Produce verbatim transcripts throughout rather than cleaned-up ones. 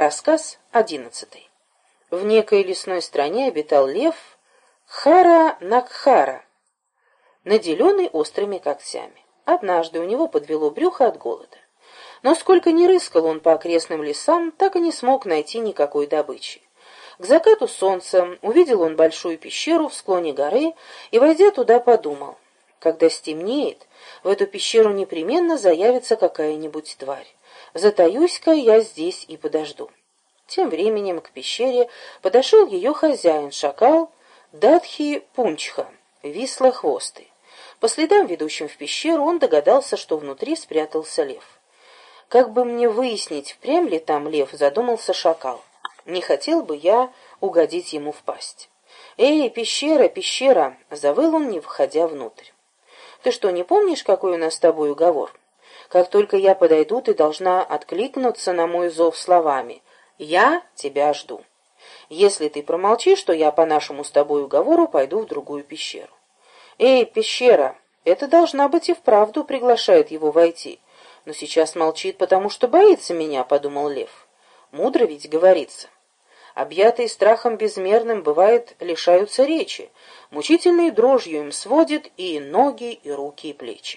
Рассказ одиннадцатый. В некой лесной стране обитал лев Хара-Накхара, наделенный острыми когтями. Однажды у него подвело брюхо от голода. Но сколько ни рыскал он по окрестным лесам, так и не смог найти никакой добычи. К закату солнца увидел он большую пещеру в склоне горы и, войдя туда, подумал: когда стемнеет, в эту пещеру непременно заявится какая-нибудь тварь. Затаюсь-ка я здесь и подожду. Тем временем к пещере подошел ее хозяин, шакал Датхи-Пунчха, вислохвостый. По следам, ведущим в пещеру, он догадался, что внутри спрятался лев. «Как бы мне выяснить, впрямь ли там лев?» — задумался шакал. «Не хотел бы я угодить ему в пасть». «Эй, пещера, пещера!» — завыл он, не входя внутрь. «Ты что, не помнишь, какой у нас с тобой уговор? Как только я подойду, ты должна откликнуться на мой зов словами: «Я тебя жду». Если ты промолчишь, то я по нашему с тобой уговору пойду в другую пещеру». «Эй, пещера!» Это должна быть и вправду приглашает его войти. Но сейчас молчит, потому что боится меня, — подумал лев. Мудро ведь говорится. Объятые страхом безмерным, бывает, лишаются речи. Мучительной дрожью им сводит и ноги, и руки, и плечи.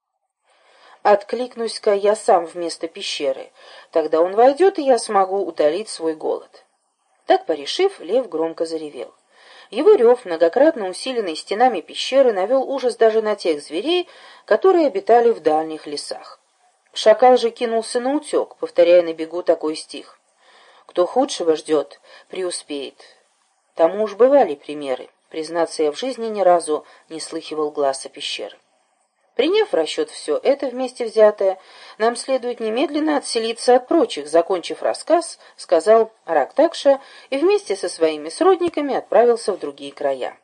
Откликнусь-ка я сам вместо пещеры. Тогда он войдет, и я смогу утолить свой голод. Так порешив, лев громко заревел. Его рев, многократно усиленный стенами пещеры, навел ужас даже на тех зверей, которые обитали в дальних лесах. Шакал же кинулся наутек, повторяя на бегу такой стих: «Кто худшего ждет, преуспеет». Тому уж бывали примеры. Признаться, я в жизни ни разу не слыхивал гласа пещеры. Приняв в расчет все это вместе взятое, нам следует немедленно отселиться от прочих. Закончив рассказ, сказал Рактакша и вместе со своими сродниками отправился в другие края.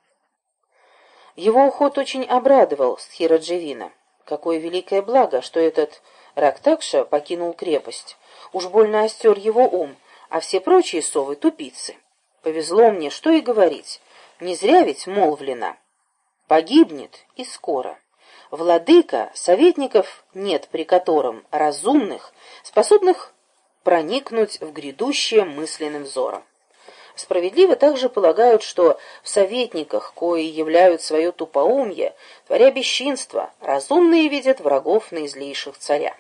Его уход очень обрадовал Стхирадживина. Какое великое благо, что этот Рактакша покинул крепость. Уж больно остер его ум, а все прочие совы — тупицы. Повезло мне, что и говорить. Не зря ведь молвлено: погибнет и скоро. Владыка, советников нет, при котором разумных, способных проникнуть в грядущее мысленным взором. Справедливо также полагают, что в советниках, кои являют свое тупоумие, творя бесчинство, разумные видят врагов наизлейших царя.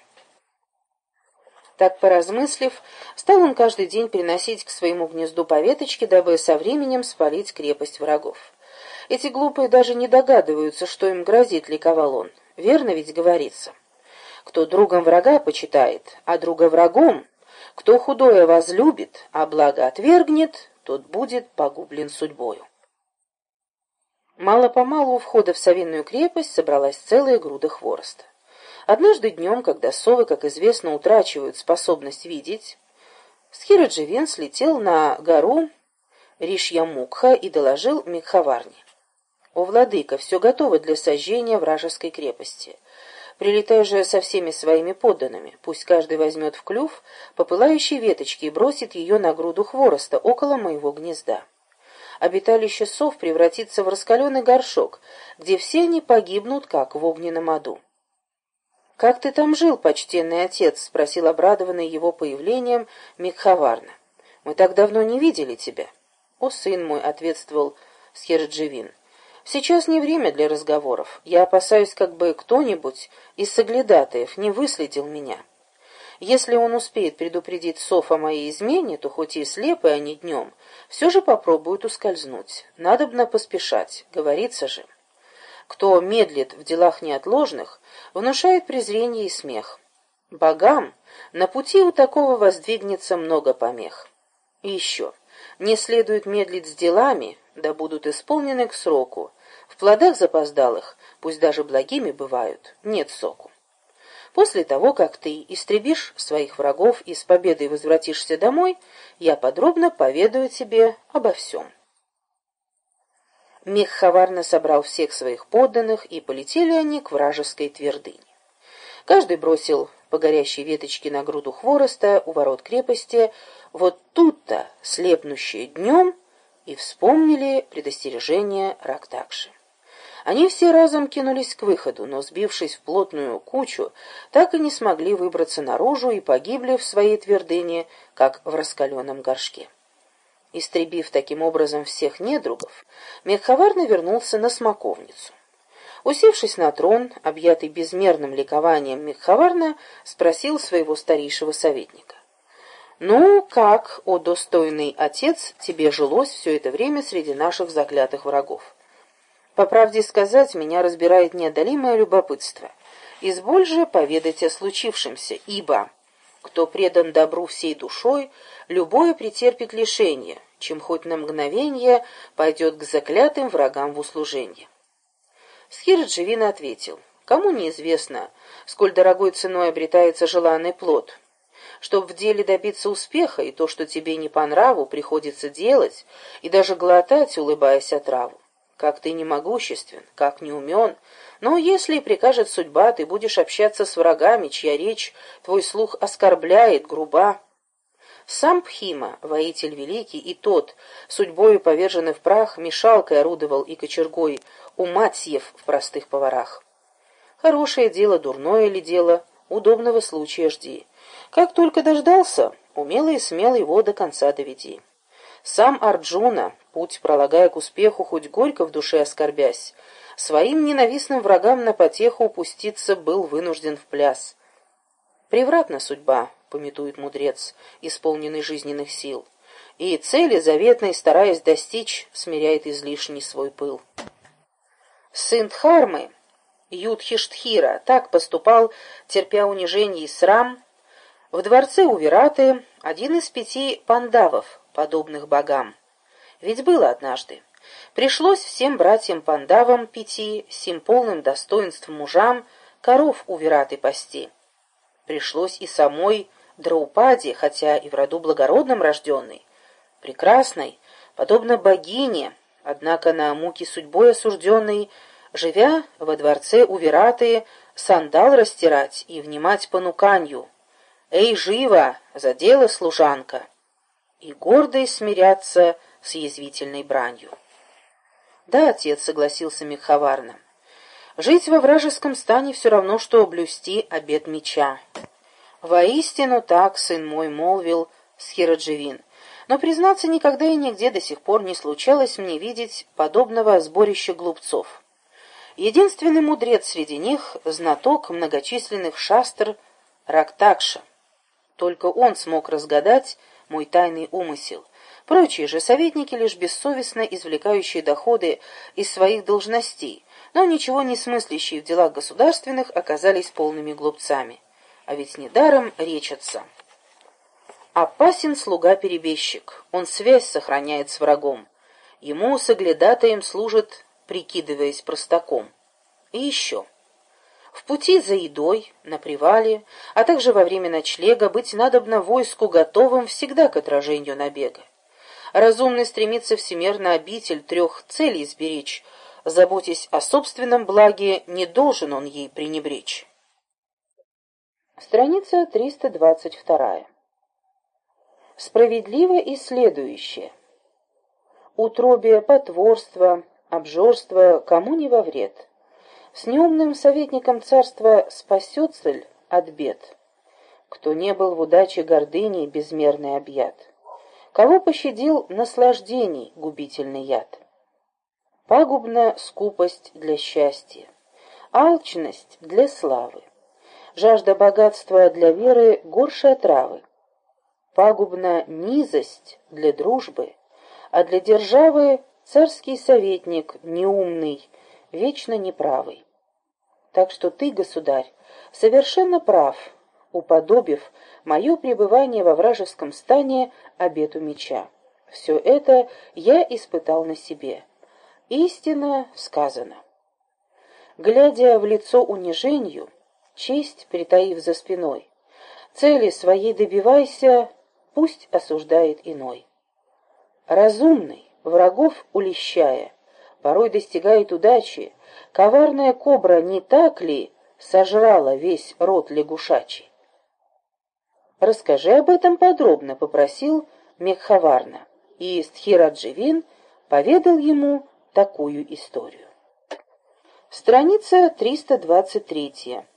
Так, поразмыслив, стал он каждый день приносить к своему гнезду по веточке, дабы со временем спалить крепость врагов. Эти глупые даже не догадываются, что им грозит, — ликовал он. Верно ведь говорится: кто другом врага почитает, а друга врагом, кто худое возлюбит, а благо отвергнет, тот будет погублен судьбою. Мало-помалу у входа в совиную крепость собралась целая груда хвороста. Однажды днем, когда совы, как известно, утрачивают способность видеть, Стхирадживин слетел на гору Ришьямукха и доложил Микхаварне: «О, владыка, все готово для сожжения вражеской крепости. Прилетай же со всеми своими подданными. Пусть каждый возьмет в клюв по пылающей веточке и бросит ее на груду хвороста около моего гнезда. Обиталище сов превратится в раскаленный горшок, где все они погибнут, как в огненном аду». «Как ты там жил, почтенный отец?» — спросил обрадованный его появлением Микхаварна. «Мы так давно не видели тебя». «О, сын мой», — ответствовал Стхирадживин, — «сейчас не время для разговоров. Я опасаюсь, как бы кто-нибудь из соглядатаев не выследил меня. Если он успеет предупредить сов о моей измене, то хоть и слепы они днем, все же попробуют ускользнуть. Надобно поспешать, говорится же. Кто медлит в делах неотложных, внушает презрение и смех. Богам на пути у такого воздвигнется много помех. И еще, не следует медлить с делами, да будут исполнены к сроку. В плодах запоздалых, пусть даже благими бывают, нет соку. После того, как ты истребишь своих врагов и с победой возвратишься домой, я подробно поведаю тебе обо всем». Микхаварна собрал всех своих подданных, и полетели они к вражеской твердыне. Каждый бросил по горящей веточке на груду хвороста у ворот крепости. Вот тут-то, слепнущие днем, и вспомнили предостережение Рактакши. Они все разом кинулись к выходу, но, сбившись в плотную кучу, так и не смогли выбраться наружу и погибли в своей твердыне, как в раскаленном горшке. Истребив таким образом всех недругов, Мегхаварна вернулся на смоковницу. Усевшись на трон, объятый безмерным ликованием, Мегхаварна спросил своего старейшего советника: «Ну, как, о достойный отец, тебе жилось все это время среди наших заклятых врагов?» «По правде сказать, меня разбирает неодолимое любопытство. Изволь же поведать о случившемся, ибо кто предан добру всей душой, любое претерпит лишение, чем хоть на мгновение пойдет к заклятым врагам в услуженье». Схирадживин ответил: «Кому неизвестно, сколь дорогой ценой обретается желанный плод? Чтоб в деле добиться успеха, и то, что тебе не по нраву, приходится делать и даже глотать, улыбаясь отраву. Как ты не могуществен, как не умен, но если и прикажет судьба, ты будешь общаться с врагами, чья речь твой слух оскорбляет, груба. Сам Пхима, воитель великий, и тот, судьбою поверженный в прах, мешалкой орудовал и кочергой у матьев в простых поварах. Хорошее дело, дурное ли дело, удобного случая жди. Как только дождался, умело и смело его до конца доведи. Сам Арджуна, путь пролагая к успеху, хоть горько в душе оскорбясь, своим ненавистным врагам на потеху упуститься был вынужден в пляс. Превратна судьба, памятует мудрец, исполненный жизненных сил, и цели заветной, стараясь достичь, смиряет излишний свой пыл. Сын Дхармы, Юдхиштхира, так поступал, терпя унижение и срам. В дворце у Вираты один из пяти пандавов, подобных богам. Ведь было однажды. Пришлось всем братьям-пандавам пяти, сим полным достоинством мужам, коров у Вираты пасти. Пришлось и самой Драупаде, хотя и в роду благородном рожденной, прекрасной, подобно богине, однако на муки судьбой осужденной, живя во дворце у Вираты, сандал растирать и внимать понуканью. «Эй, живо! За дело, служанка!» И гордо смиряться с язвительной бранью. «Да, отец», — согласился Мегхаварна, — «жить во вражеском стане все равно, что блюсти обет меча». «Воистину так, сын мой», — молвил Схирадживин, «но, признаться, никогда и нигде до сих пор не случалось мне видеть подобного сборища глупцов. Единственный мудрец среди них — знаток многочисленных шастр Рактакша. Только он смог разгадать мой тайный умысел. Прочие же советники, лишь бессовестно извлекающие доходы из своих должностей, но ничего не смыслящие в делах государственных, оказались полными глупцами. А ведь недаром речется. Опасен слуга-перебежчик, он связь сохраняет с врагом. Ему соглядатаем служит, прикидываясь простаком. И еще. В пути за едой, на привале, а также во время ночлега быть надобно войску готовым всегда к отражению набега. Разумный стремится всемерно обитель трех целей сберечь, заботясь о собственном благе, не должен он ей пренебречь. Страница триста двадцать два. Справедливо и следующее. Утробие, потворство, обжорство кому не во вред. С неумным советником царства спасет цель от бед. Кто не был в удаче гордыней безмерный объят. Кого пощадил наслаждений губительный яд. Пагубна скупость для счастья, алчность для славы. Жажда богатства для веры горше отравы. Пагубна низость для дружбы, а для державы царский советник неумный, вечно неправый. Так что ты, государь, совершенно прав, уподобив мое пребывание во вражеском стане обету меча. Все это я испытал на себе. Истинно сказано. Глядя в лицо унижению, честь притаив за спиной, цели своей добивайся, пусть осуждает иной. Разумный, врагов улещая, порой достигает удачи, коварная кобра не так ли сожрала весь род лягушачий? «Расскажи об этом подробно», — попросил Мегхаварна, и Стхирадживин поведал ему такую историю. Страница триста двадцать три.